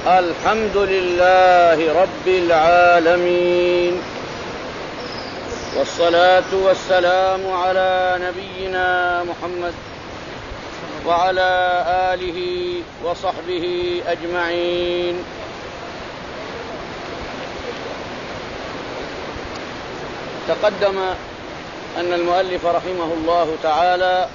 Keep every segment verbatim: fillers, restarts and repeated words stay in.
الحمد لله رب العالمين، والصلاة والسلام على نبينا محمد وعلى آله وصحبه أجمعين. تقدم أن المؤلف رحمه الله تعالى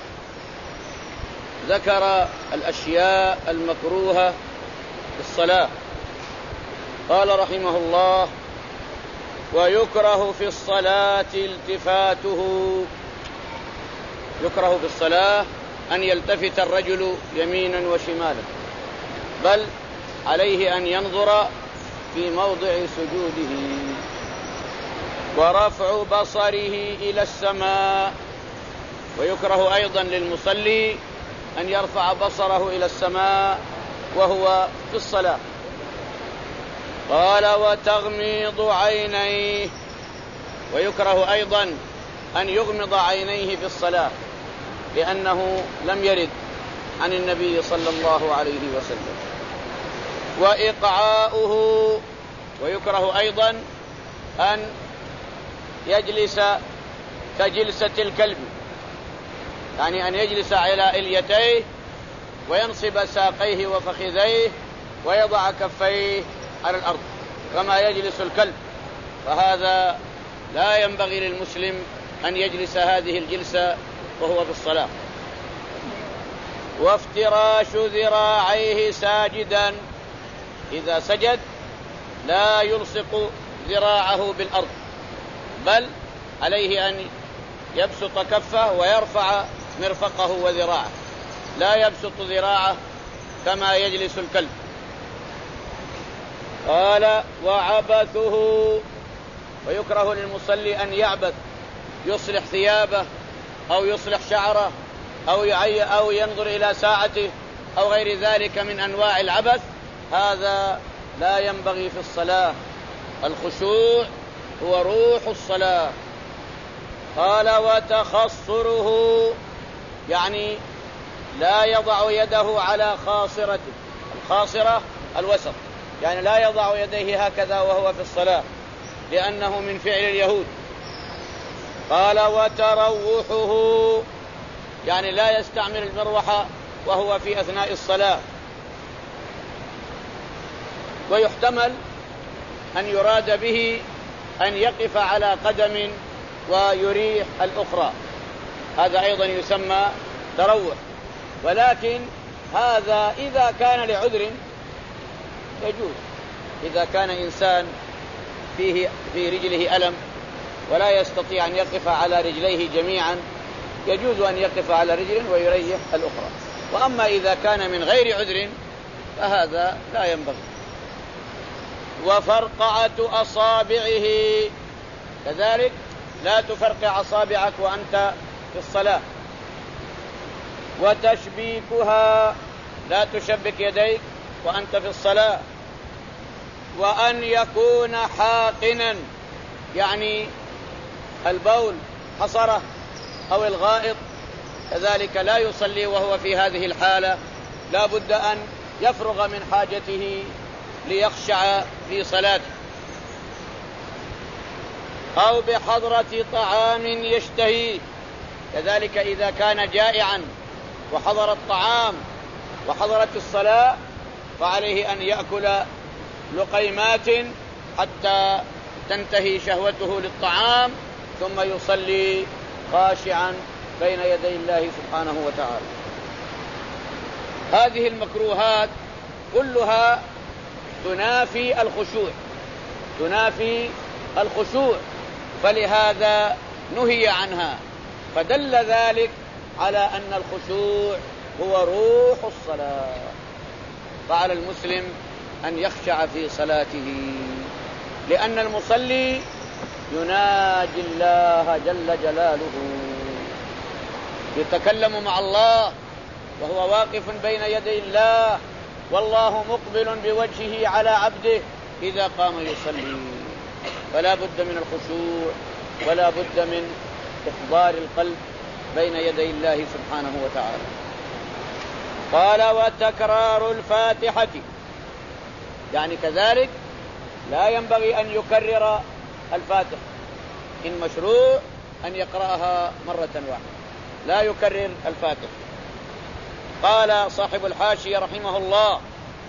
ذكر الأشياء المكروهة في الصلاة. قال رحمه الله: ويكره في الصلاة التفاته. يكره في الصلاة أن يلتفت الرجل يمينا وشمالا، بل عليه أن ينظر في موضع سجوده، ورفع بصره إلى السماء. ويكره أيضا للمصلي أن يرفع بصره إلى السماء وهو في الصلاة. قال: وتغميض عينيه. ويكره أيضا أن يغمض عينيه في الصلاة، لأنه لم يرد عن النبي صلى الله عليه وسلم. وإقعاؤه. ويكره أيضا أن يجلس كجلسة الكلب، يعني أن يجلس على إليتيه وينصب ساقيه وفخذيه ويضع كفيه على الأرض كما يجلس الكلب، فهذا لا ينبغي للمسلم أن يجلس هذه الجلسة وهو في الصلاة. وافتراش ذراعيه ساجدا. إذا سجد لا يلصق ذراعه بالأرض، بل عليه أن يبسط كفه ويرفع مرفقه وذراعه، لا يبسط ذراعه كما يجلس الكلب. قال: وعبثه. ويكره للمصلي أن يعبث، يصلح ثيابه أو يصلح شعره أو يعي أو ينظر إلى ساعته أو غير ذلك من أنواع العبث، هذا لا ينبغي في الصلاة. الخشوع هو روح الصلاة. قال: وتخصره. يعني لا يضع يده على خاصرته. الخاصرة الوسط، يعني لا يضع يديه هكذا وهو في الصلاة، لأنه من فعل اليهود. قال: وتروحه. يعني لا يستعمل المروحة وهو في أثناء الصلاة. ويحتمل أن يراد به أن يقف على قدم ويريح الأخرى، هذا أيضا يسمى تروح. ولكن هذا إذا كان لعذر يجوز. إذا كان إنسان فيه في رجله ألم ولا يستطيع أن يقف على رجليه جميعا، يجوز أن يقف على رجل ويريح الأخرى. وأما إذا كان من غير عذر فهذا لا ينبغي. وفرقعة أصابعه. كذلك لا تفرقع أصابعك وأنت في الصلاة. وتشبيكها. لا تشبك يديك وأنت في الصلاة. وأن يكون حاقنا، يعني البول حصره أو الغائط، كذلك لا يصلي وهو في هذه الحالة، لا بد أن يفرغ من حاجته ليخشع في صلاته. أو بحضرة طعام يشتهيه. كذلك إذا كان جائعا وحضر الطعام وحضرت الصلاة فعليه أن يأكل لقيمات حتى تنتهي شهوته للطعام، ثم يصلي خاشعا بين يدي الله سبحانه وتعالى. هذه المكروهات كلها تنافي الخشوع، تنافي الخشوع، فلهذا نهي عنها. فدل ذلك على أن الخشوع هو روح الصلاة، فعلى المسلم أن يخشع في صلاته، لأن المصلي يناجي الله جل جلاله، يتكلم مع الله وهو واقف بين يدي الله، والله مقبل بوجهه على عبده إذا قام يصلي. فلا بد من الخشوع ولا بد من إحضار القلب بين يدي الله سبحانه وتعالى. قال: وتكرار الفاتحة. يعني كذلك لا ينبغي أن يكرر الفاتحة، إن مشروع أن يقرأها مرة واحدة، لا يكرر الفاتحة. قال صاحب الحاشية رحمه الله: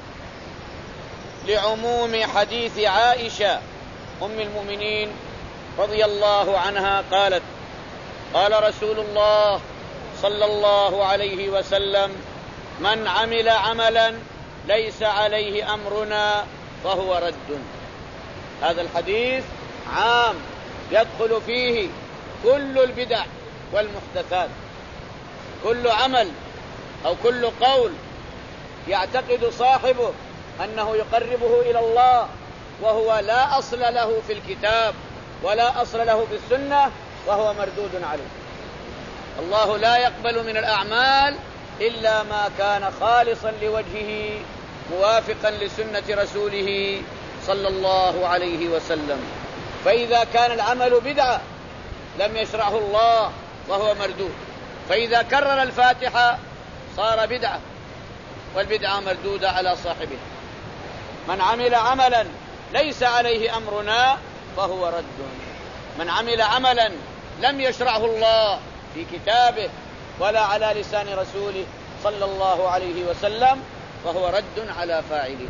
لعموم حديث عائشة أم المؤمنين رضي الله عنها قالت: قال رسول الله صلى الله عليه وسلم: من عمل عملا ليس عليه أمرنا فهو رد. هذا الحديث عام يدخل فيه كل البدع والمحدثات، كل عمل أو كل قول يعتقد صاحبه أنه يقربه إلى الله وهو لا أصل له في الكتاب ولا أصل له في السنة وهو مردود عليه. الله لا يقبل من الأعمال إلا ما كان خالصا لوجهه موافقا لسنة رسوله صلى الله عليه وسلم. فإذا كان العمل بدعة لم يشرعه الله فهو مردود، فإذا كرر الفاتحة صار بدعة، والبدعة مردودة على صاحبها. من عمل عملا ليس عليه أمرنا فهو رد. من عمل عملا لم يشرعه الله في كتابه ولا على لسان رسوله صلى الله عليه وسلم فهو رد على فاعله.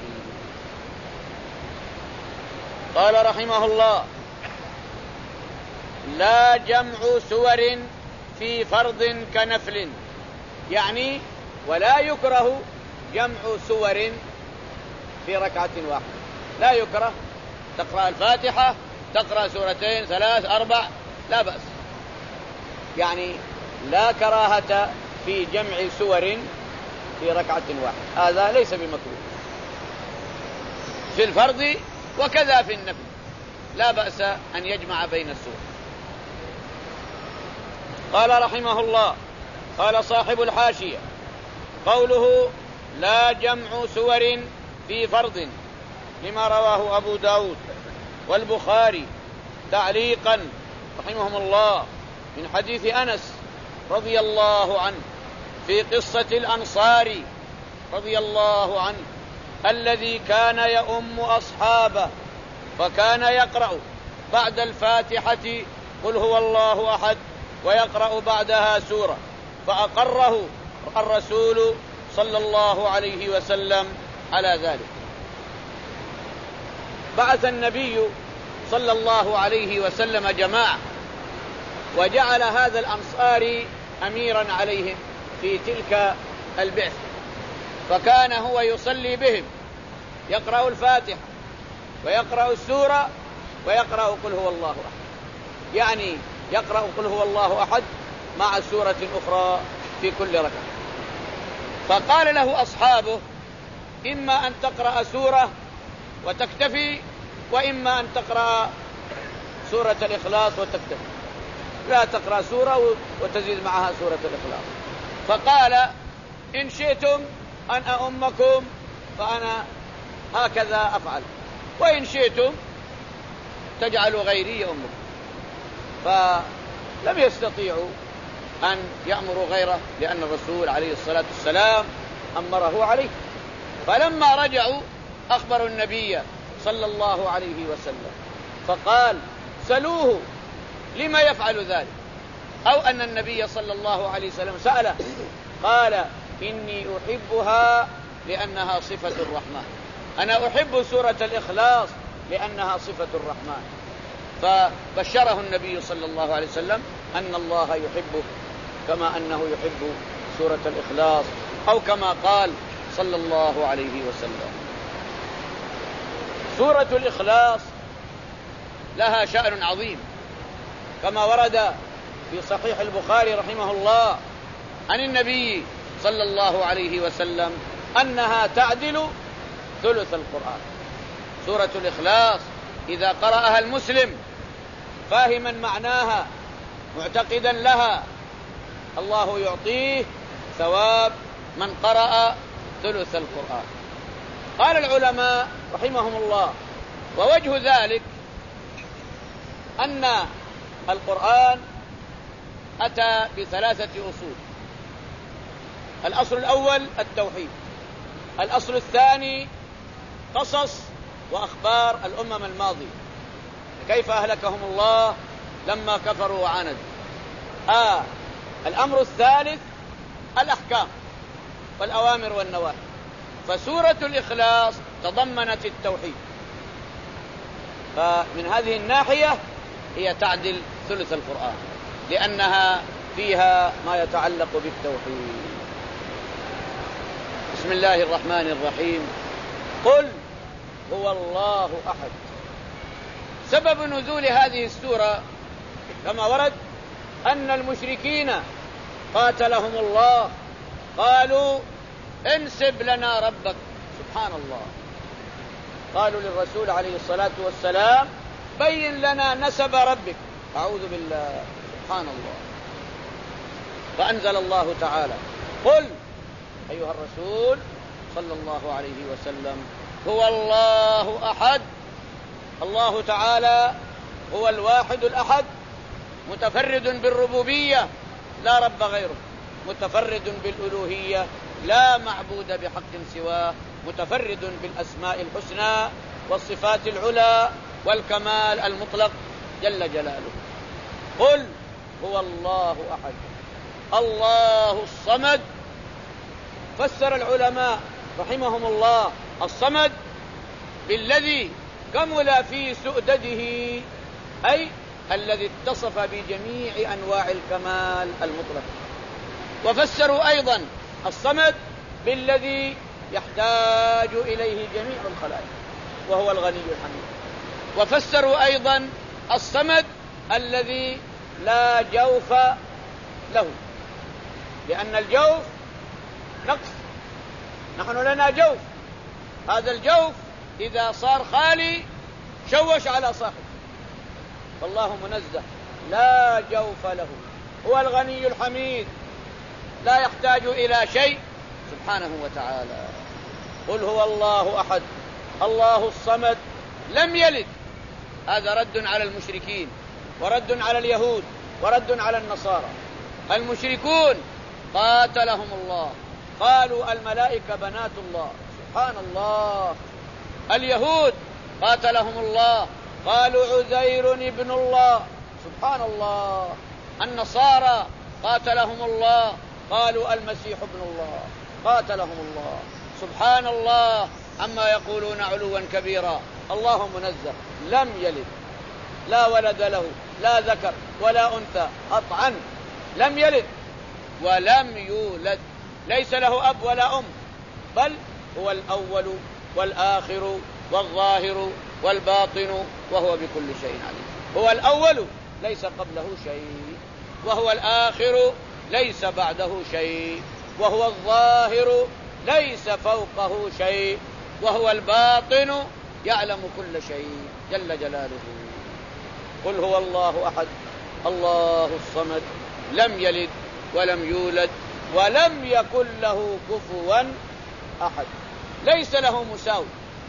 قال رحمه الله: لا جمع سور في فرض كنفل، يعني ولا يكره جمع سور في ركعة واحدة. لا يكره تقرأ الفاتحة تقرأ سورتين ثلاث أربع لا بأس، يعني لا كراهة في جمع سور في ركعة واحدة، هذا ليس بمكروه في الفرض وكذا في النفل، لا بأس أن يجمع بين السور. قال رحمه الله: قال صاحب الحاشية: قوله لا جمع سور في فرض لما رواه أبو داود والبخاري تعليقا رحمهم الله من حديث أنس رضي الله عنه في قصة الأنصار رضي الله عنه الذي كان يؤم أصحابه، فكان يقرأ بعد الفاتحة قل هو الله أحد ويقرأ بعدها سورة، فأقره الرسول صلى الله عليه وسلم على ذلك. بعث النبي صلى الله عليه وسلم جماعة وجعل هذا الأنصاري أميرا عليهم في تلك البعثة، فكان هو يصلي بهم يقرأ الفاتحة ويقرأ السورة ويقرأ قل هو الله أحد، يعني يقرأ قل هو الله أحد مع سورة أخرى في كل ركعة. فقال له أصحابه: إما أن تقرأ سورة وتكتفي، وإما أن تقرأ سورة الإخلاص وتكتفي، لا تقرأ سورة وتزيد معها سورة الإخلاص. فقال: إن شئتم أن أؤمكم فأنا هكذا أفعل، وإن شئتم تجعلوا غيري يؤمكم. فلم يستطيعوا أن يأمروا غيره لأن الرسول عليه الصلاة والسلام أمره عليه. فلما رجعوا أخبروا النبي صلى الله عليه وسلم، فقال: سلوه لما يفعل ذلك، أو أن النبي صلى الله عليه وسلم سأله قال: إني أحبها لأنها صفة الرحمن، أنا أحب سورة الإخلاص لأنها صفة الرحمن. فبشره النبي صلى الله عليه وسلم أن الله يحبه كما أنه يحب سورة الإخلاص، أو كما قال صلى الله عليه وسلم. سورة الإخلاص لها شأن عظيم كما ورد في صحيح البخاري رحمه الله عن النبي صلى الله عليه وسلم أنها تعدل ثلث القرآن. سورة الإخلاص إذا قرأها المسلم فاهما معناها معتقدا لها الله يعطيه ثواب من قرأ ثلث القرآن. قال العلماء رحمهم الله: ووجه ذلك أن القرآن أتى بثلاثة أصول. الأصل الأول التوحيد، الأصل الثاني قصص وأخبار الأمم الماضية كيف أهلكهم الله لما كفروا وعاندوا. آه الأمر الثالث الأحكام والأوامر والنواهي. فسورة الإخلاص تضمنت التوحيد، فمن هذه الناحية هي تعدل ثلث القرآن لأنها فيها ما يتعلق بالتوحيد. بسم الله الرحمن الرحيم. قل هو الله أحد. سبب نزول هذه السورة كما ورد أن المشركين قاتلهم الله قالوا انسب لنا ربك. سبحان الله، قالوا للرسول عليه الصلاة والسلام بين لنا نسب ربك. أعوذ بالله، سبحان الله. فأنزل الله تعالى قل أيها الرسول صلى الله عليه وسلم هو الله أحد. الله تعالى هو الواحد الأحد، متفرد بالربوبية لا رب غيره، متفرد بالألوهية لا معبود بحق سواه، متفرد بالأسماء الحسنى والصفات العلى والكمال المطلق جل جلاله. قل هو الله أحد الله الصمد. فسر العلماء رحمهم الله الصمد بالذي كمل في سؤدده، أي الذي اتصف بجميع أنواع الكمال المطلق. وفسروا أيضا الصمد بالذي يحتاج إليه جميع الخلائق وهو الغني الحميد. وفسروا أيضا الصمد الذي لا جوف له، لأن الجوف نقص، نحن لنا جوف، هذا الجوف إذا صار خالي شوش على صاحبه، فالله منزه لا جوف له، هو الغني الحميد لا يحتاج إلى شيء سبحانه وتعالى. قل هو الله أحد الله الصمد لم يلد. هذا رد على المشركين ورد على اليهود ورد على النصارى. المشركون قاتلهم الله قالوا الملائكة بنات الله، سبحان الله. اليهود قاتلهم الله قالوا عزير ابن الله، سبحان الله. النصارى قاتلهم الله قالوا المسيح ابن الله، قاتلهم الله. سبحان الله عما يقولون علوا كبيرا. الله منزه لم يلد، لا ولد له، لا ذكر ولا أنثى، قطعا لم يلد ولم يولد، ليس له أب ولا أم، بل هو الأول والآخر والظاهر والباطن وهو بكل شيء عليم. هو الأول ليس قبله شيء، وهو الآخر ليس بعده شيء، وهو الظاهر ليس فوقه شيء، وهو الباطن يعلم كل شيء جل جلاله. قل هو الله أحد الله الصمد لم يلد ولم يولد ولم يكن له كفوا أحد. ليس له مساوي،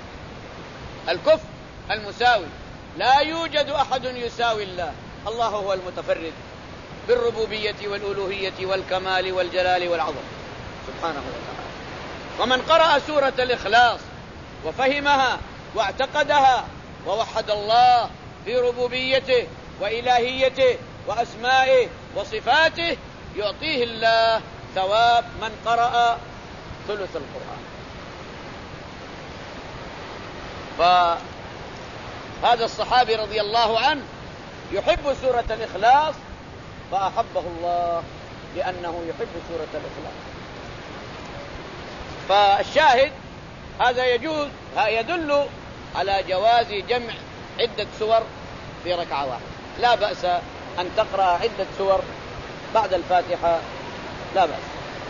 الكفء المساوي، لا يوجد أحد يساوي الله. الله هو المتفرد بالربوبية والألوهية والكمال والجلال والعظمة سبحانه وتعالى. ومن قرأ سورة الإخلاص وفهمها واعتقدها ووحد الله في ربوبيته وإلهيته وأسمائه وصفاته يعطيه الله ثواب من قرأ ثلث القرآن. فهذا الصحابي رضي الله عنه يحب سورة الإخلاص فأحبه الله لأنه يحب سورة الإخلاص. فالشاهد هذا يجوز يدل على جواز جمع عدة سور في ركعة واحدة. لا بأس أن تقرأ عدة سور بعد الفاتحة، لا بأس.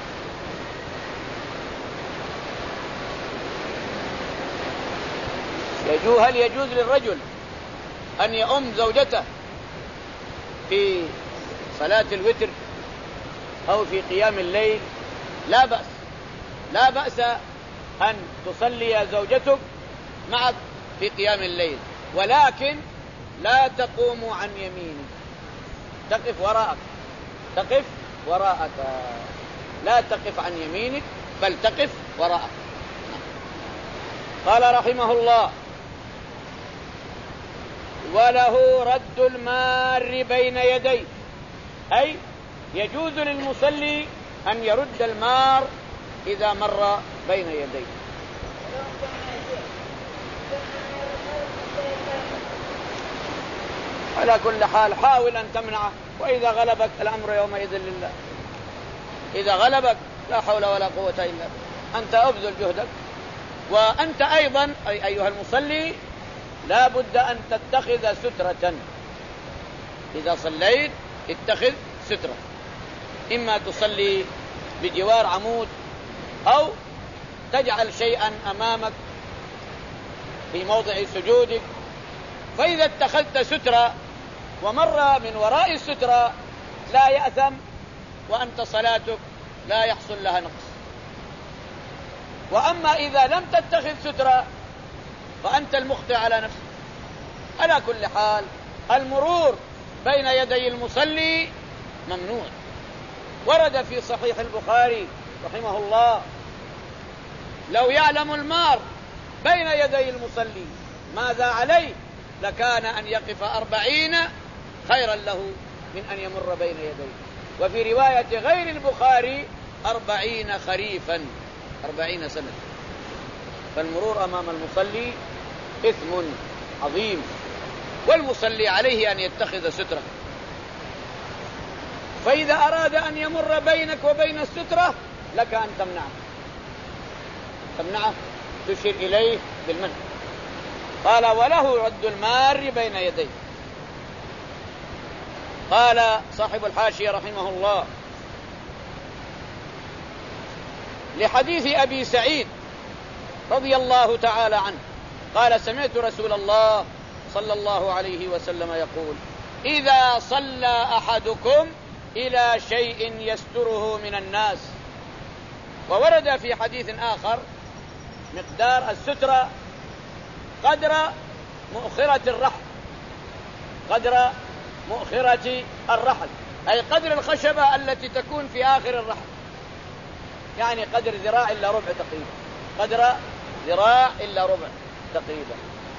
يجوز هل يجوز للرجل أن يؤم زوجته في صلاة الوتر أو في قيام الليل؟ لا بأس، لا بأس أن تصلي زوجتك معك في قيام الليل، ولكن لا تقوم عن يمينك، تقف وراءك، تقف وراءك، لا تقف عن يمينك بل تقف وراءك. قال رحمه الله: وله رد المار بين يديه، أي يجوز للمصلي أن يرد المار إذا مر بين يديه. على كل حال حاول أن تمنعه، وإذا غلبك الأمر يومئذ لله. إذا غلبك لا حول ولا قوة إلا بالله، أنت أبذل جهدك. وأنت أيضا أي أيها المصلي لا بد أن تتخذ سترة. إذا صليت اتخذ سترة، إما تصلي بجوار عمود أو تجعل شيئا أمامك في موضع سجودك. فإذا اتخذت سترة ومر من وراء السترة لا يأثم، وأنت صلاتك لا يحصل لها نقص. وأما إذا لم تتخذ سترة فأنت المخطئ على نفسك. على كل حال المرور بين يدي المصلي ممنوع. ورد في صحيح البخاري رحمه الله: لو يعلم المار بين يدي المصلي ماذا عليه لكان أن يقف أربعين خيرا له من أن يمر بين يديه. وفي رواية غير البخاري أربعين خريفا، أربعين سنة. فالمرور أمام المصلي إثم عظيم، والمصلي عليه أن يتخذ سترة. فإذا أراد أن يمر بينك وبين السترة لك أن تمنعه تمنعه تشير إليه بالمنع. قال: وله رد المار بين يديه. قال صاحب الحاشية رحمه الله: لحديث أبي سعيد رضي الله تعالى عنه قال: سمعت رسول الله صلى الله عليه وسلم يقول: إذا صلى أحدكم إلى شيء يستره من الناس. وورد في حديث آخر مقدار السترة قدر مؤخرة الرحل، قدر مؤخرة الرحل أي قدر الخشبة التي تكون في آخر الرحل، يعني قدر ذراع إلا ربع تقريبا، قدر ذراع إلا ربع تقريبا.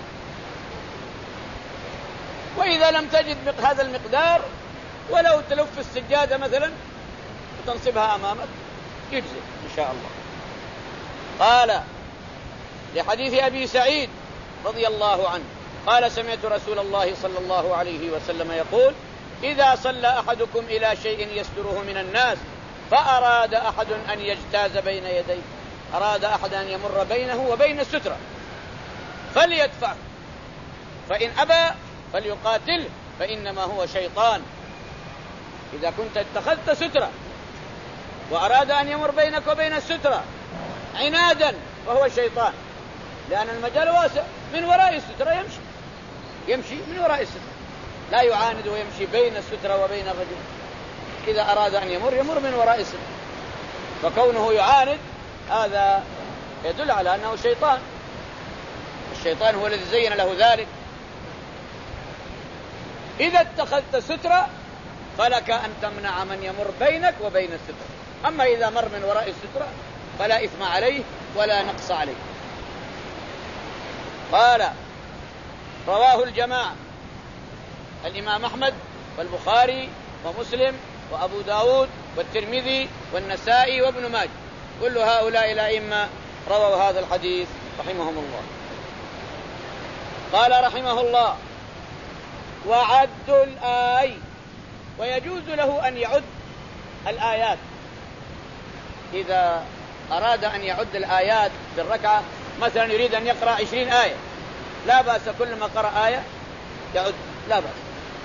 وإذا لم تجد هذا المقدار ولو تلف السجادة مثلا وتنصبها أمامك يجزي إن شاء الله. قال لحديث أبي سعيد رضي الله عنه قال: سمعت رسول الله صلى الله عليه وسلم يقول: إذا صلى أحدكم إلى شيء يستره من الناس فأراد أحد أن يجتاز بين يديه، أراد أحد أن يمر بينه وبين السترة فليدفع، فإن أبى فليقاتله فإنما هو شيطان. إذا كنت اتخذت سترة وأراد أن يمر بينك وبين السترة عنادا فهو شيطان، لأن المجال واسع، من وراء السترة يمشي يمشي من وراء السترة، لا يعاند ويمشي بين السترة وبين الرجل. إذا أراد أن يمر يمر من وراء السترة، فكونه يعاند هذا يدل على أنه شيطان. الشيطان هو الذي زين له ذلك. إذا اتخذت سترة فلك أن تمنع من يمر بينك وبين السترة. أما إذا مر من وراء السترة فلا إثم عليه ولا نقص عليه. قال: رواه الجماعة، الإمام أحمد والبخاري ومسلم وأبو داود والترمذي والنسائي وابن ماجه، كل هؤلاء الأئمة رووا هذا الحديث رحمهم الله. قال رحمه الله: وعد الآي، ويجوز له أن يعد الآيات. إذا أراد أن يعد الآيات بالركعة، مثلا يريد أن يقرأ عشرين آية، لا بأس، كل ما قرأ آية يعد، لا بأس.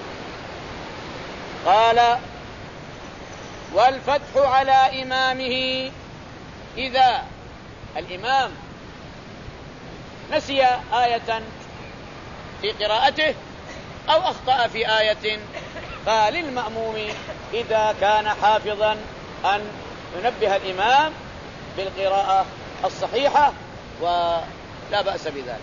قال: والفتح على إمامه، إذا الإمام نسي آية في قراءته أو أخطأ في آية فللمأموم إذا كان حافظا أن ينبه الإمام بالقراءة الصحيحة ولا بأس بذلك.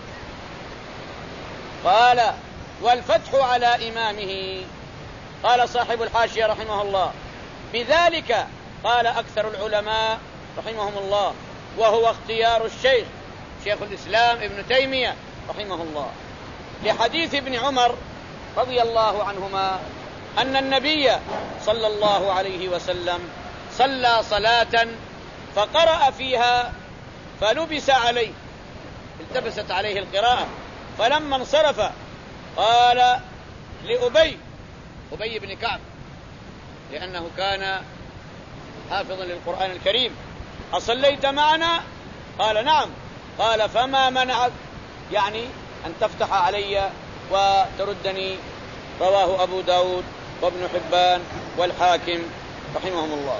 قال: والفتح على إمامه. قال صاحب الحاشية رحمه الله: بذلك قال أكثر العلماء رحمهم الله، وهو اختيار الشيخ شيخ الإسلام ابن تيمية رحمه الله، لحديث ابن عمر رضي الله عنهما أن النبي صلى الله عليه وسلم صلى صلاة فقرأ فيها فلبس عليه، التبست عليه القراءة، فلما انصرف قال لأبي أبي بن كعب لأنه كان حافظا للقرآن الكريم: أصليت معنا؟ قال: نعم. قال: فما منعك يعني أن تفتح علي وتردني. رواه أبو داود وابن حبان والحاكم رحمهم الله.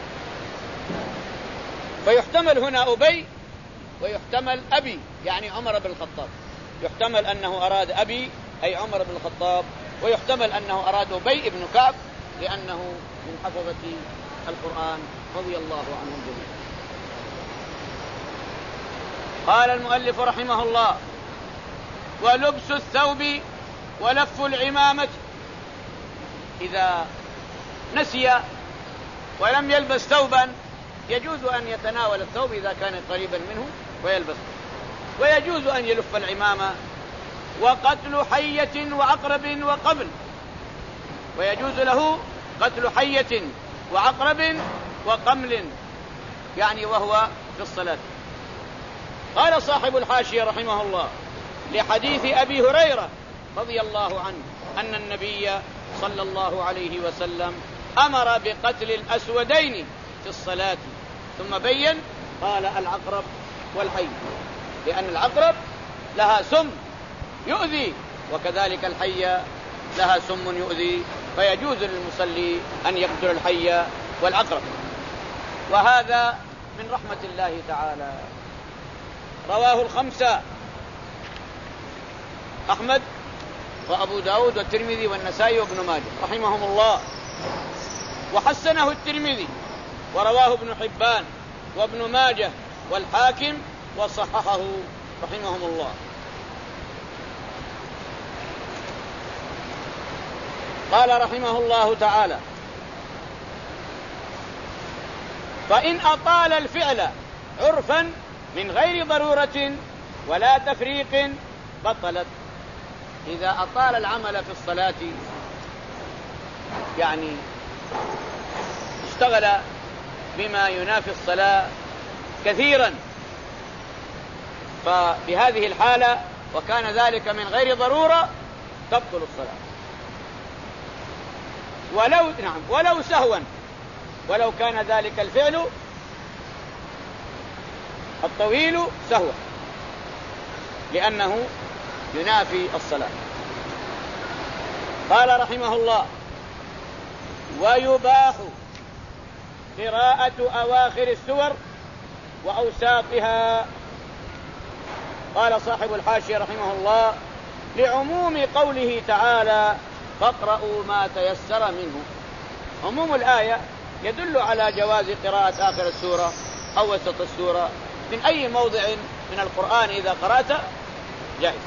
فيحتمل هنا أبي ويحتمل أبي، يعني عمر بن الخطاب. يحتمل أنه أراد أبي أي عمر بن الخطاب، ويحتمل أنه أراد أبي بن كعب لأنه من حفظة القرآن رضي الله عنهم جميعا. قال المؤلف رحمه الله: ولبس الثوب ولف العمامة. إذا نسي ولم يلبس ثوبا يجوز أن يتناول الثوب إذا كان قريبا منه ويلبس، ويجوز أن يلف العمامة. وقتل حية وعقرب وقبل، ويجوز له قتل حية وعقرب وقمل، يعني وهو في الصلاة. قال صاحب الحاشية رحمه الله: لحديث أبي هريرة رضي الله عنه أن النبي صلى الله عليه وسلم أمر بقتل الأسودين في الصلاة، ثم بين قال: العقرب والحي، لأن العقرب لها سم يؤذي، وكذلك الحية لها سم يؤذي، فيجوز للمصلي أن يقتل الحي والعقرب، وهذا من رحمة الله تعالى. رواه الخمسة: أحمد وأبو داود والترمذي والنسائي وابن ماجه رحمهم الله، وحسنه الترمذي، ورواه ابن حبان وابن ماجه والحاكم وصححه رحمهم الله. قال رحمه الله تعالى: فإن أطال الفعل عرفا من غير ضرورة ولا تفريق بطلت. إذا أطال العمل في الصلاة، يعني اشتغل بما ينافي الصلاة كثيرا، فبهذه الحالة وكان ذلك من غير ضرورة تبطل الصلاة. ولو نعم ولو سهوا، ولو كان ذلك الفعل الطويل سهوا، لأنه ينافي الصلاة. قال رحمه الله: ويباح قراءة أواخر السور وأوساطها. قال صاحب الحاشية رحمه الله: لعموم قوله تعالى: فاقرأوا ما تيسر منه. عموم الآية يدل على جواز قراءة آخر السورة أو وسط السورة من أي موضع من القرآن إذا قرأت جائز.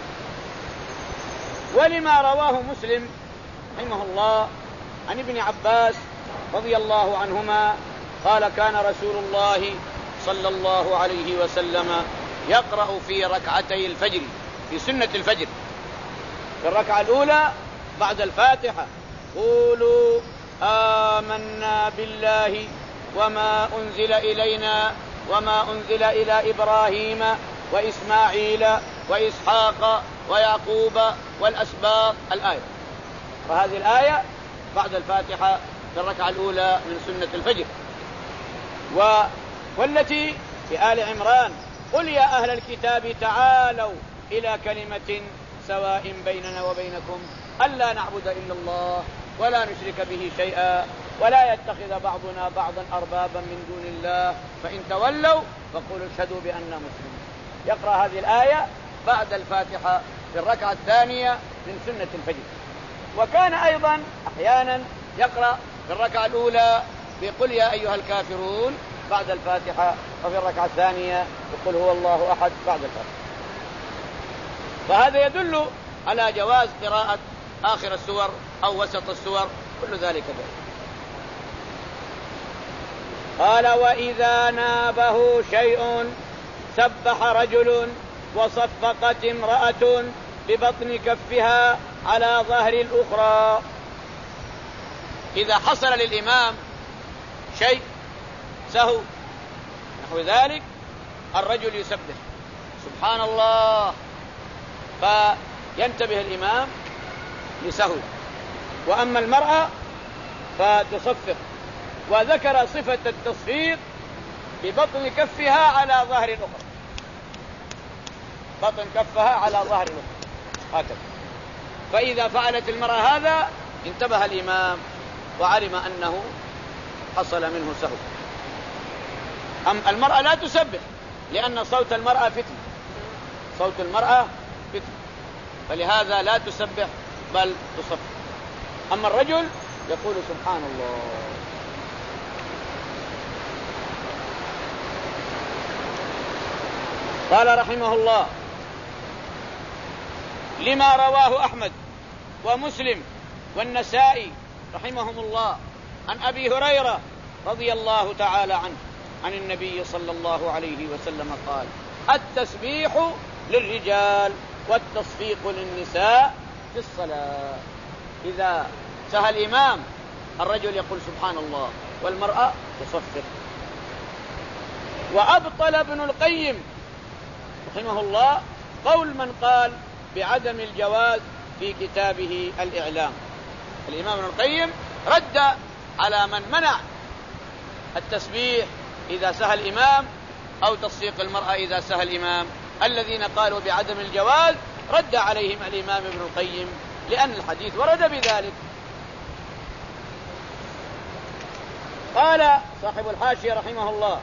ولما رواه مسلم رحمه الله عن ابن عباس رضي الله عنهما قال: كان رسول الله صلى الله عليه وسلم يقرأ في ركعتي الفجر، في سنة الفجر، في الركعة الأولى بعد الفاتحة: قولوا آمنا بالله وما أنزل إلينا وما أنزل إلى إبراهيم وإسماعيل وإسحاق ويعقوب والأسباط، الآية. وهذه الآية بعد الفاتحة في الركعة الأولى من سنة الفجر. و... والتي في آل عمران: قل يا أهل الكتاب تعالوا إلى كلمة سواء بيننا وبينكم ألا نعبد إلا الله ولا نشرك به شيئا ولا يتخذ بعضنا بعضا أربابا من دون الله فإن تولوا فقولوا اشهدوا بأننا مسلمون. يقرأ هذه الآية بعد الفاتحة في الركعة الثانية من سنة الفجر. وكان أيضا أحيانا يقرأ في الركعة الأولى بقل يا أيها الكافرون بعد الفاتحة، وفي الركعة الثانية بقل هو الله أحد بعد الفاتحة. فهذا يدل على جواز قراءة آخر السور أو وسط السور، كل ذلك ذلك. قال: وإذا نابه شيء سبح رجل وصفقت امرأة ببطن كفها على ظهر الأخرى. إذا حصل للإمام شيء سهو نحو ذلك الرجل يسبح سبحان الله، فينتبه الإمام لسهو. وأما المرأة فتصفق، وذكر صفة التصفيق ببطن كفها على ظهر الأخرى، بطن كفها على ظهر الأخرى هكذا. فإذا فعلت المرأة هذا انتبه الإمام وعلم أنه حصل منه سهو. أم المرأة لا تسبح لأن صوت المرأة فتنة، صوت المرأة فتنة، فلهذا لا تسبح بل تصفق. أما الرجل يقول سبحان الله. قال رحمه الله: لما رواه أحمد ومسلم والنسائي رحمهم الله عن أبي هريرة رضي الله تعالى عنه عن النبي صلى الله عليه وسلم قال: التسبيح للرجال والتصفيق للنساء في الصلاة. إذا سهى الإمام الرجل يقول سبحان الله والمرأة تصفق. وأبطل ابن القيم رحمه الله قول من قال بعدم الجواز في كتابه الإعلام. الإمام ابن القيم رد على من منع التسبيح إذا سهى الإمام أو تصفيق المرأة إذا سهى الإمام. الذين قالوا بعدم الجواز رد عليهم الإمام ابن القيم لأن الحديث ورد بذلك. قال صاحب الحاشية رحمه الله: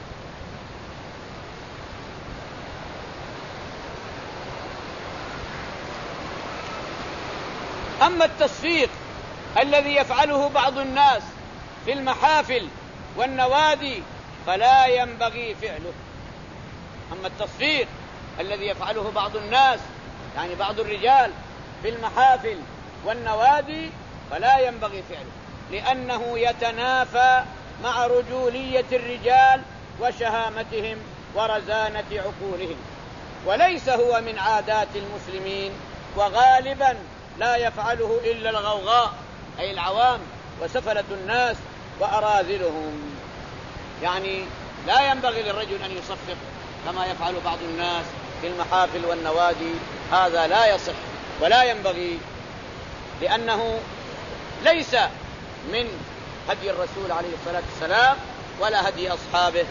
أما التصفيق الذي يفعله بعض الناس في المحافل والنوادي فلا ينبغي فعله. أما التصفيق الذي يفعله بعض الناس يعني بعض الرجال في المحافل والنوادي فلا ينبغي فعله، لأنه يتنافى مع رجولية الرجال وشهامتهم ورزانة عقولهم، وليس هو من عادات المسلمين، وغالبا لا يفعله إلا الغوغاء أي العوام وسفلة الناس وأراذلهم. يعني لا ينبغي للرجل أن يصفق كما يفعل بعض الناس في المحافل والنوادي، هذا لا يصح ولا ينبغي، لأنه ليس من هدي الرسول عليه الصلاة والسلام ولا هدي أصحابه.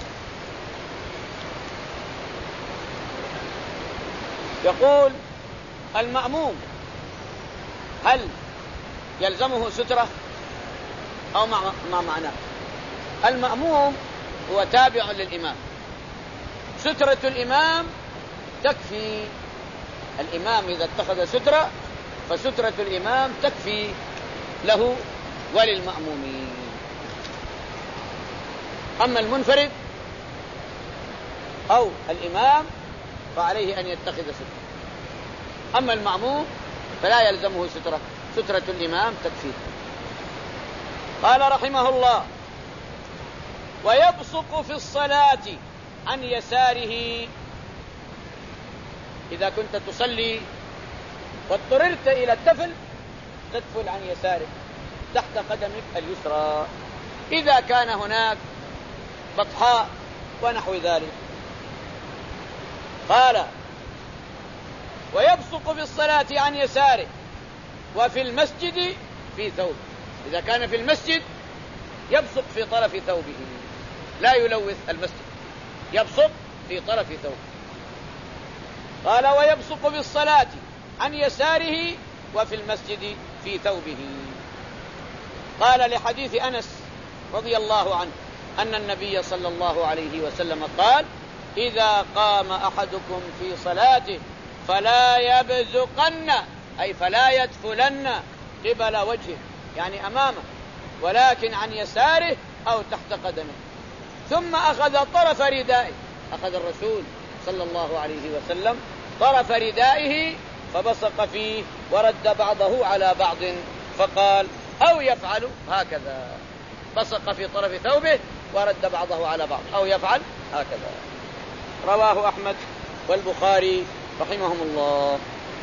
يقول: المأموم هل يلزمه سترة أو ما معناه؟ المأموم هو تابع للإمام، سترة الإمام تكفي. الإمام إذا اتخذ سترة فسترة الإمام تكفي له وللمأمومين. أما المنفرد أو الإمام فعليه أن يتخذ سترة، أما المأموم فلا يلزمه سترة، سترة الإمام تكفيه. قال رحمه الله: ويبصق في الصلاة عن يساره. إذا كنت تصلي واضطررت إلى التفل تدفل عن يسارك تحت قدمك اليسرى، إذا كان هناك بطحاء ونحو ذلك. قال: ويبصق في الصلاة عن يساره وفي المسجد في ثوبه. إذا كان في المسجد يبصق في طرف ثوبه، لا يلوث المسجد، يبصق في طرف ثوبه. قال: ويبصق في الصلاة عن يساره وفي المسجد في ثوبه. قال لحديث أنس رضي الله عنه أن النبي صلى الله عليه وسلم قال: إذا قام أحدكم في صلاته فلا يبزقن، أي فلا يدفلن قبل وجهه يعني أمامه، ولكن عن يساره أو تحت قدمه. ثم أخذ طرف ردائه، أخذ الرسول صلى الله عليه وسلم طرف ردائه فبصق فيه ورد بعضه على بعض، فقال: أو يفعل هكذا، بصق في طرف ثوبه ورد بعضه على بعض، أو يفعل هكذا. رواه أحمد والبخاري رحمهم الله.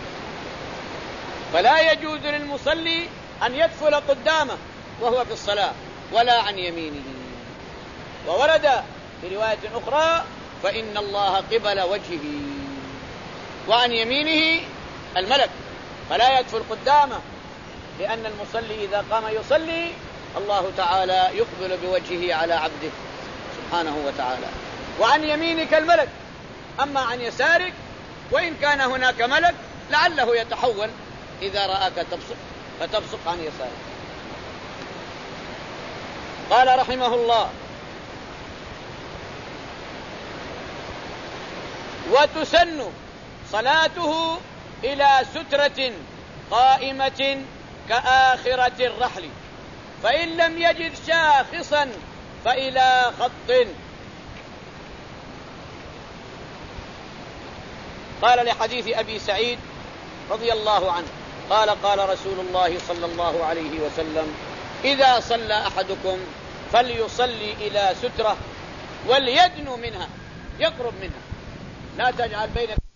فلا يجوز للمصلي أن يدفل قدامه وهو في الصلاة ولا عن يمينه. وورد في رواية أخرى فإن الله قبل وجهه، وعن يمينه الملك، فلا يدفل قدامه، لأن المصلي إذا قام يصلي الله تعالى يقبل بوجهه على عبده سبحانه وتعالى. وعن يمينك الملك، أما عن يسارك وإن كان هناك ملك لعله يتحول إذا رآك تبصق فتبصق عن يسارك. قال رحمه الله: وتسن صلاته إلى سترة قائمة كآخرة الرحل، فإن لم يجد شاخصا فإلى خط. قال لحديث أبي سعيد رضي الله عنه قال: قال رسول الله صلى الله عليه وسلم: إذا صلى أحدكم فليصلي إلى سترة وليدنو منها، يقرب منها، لا تجعل بينك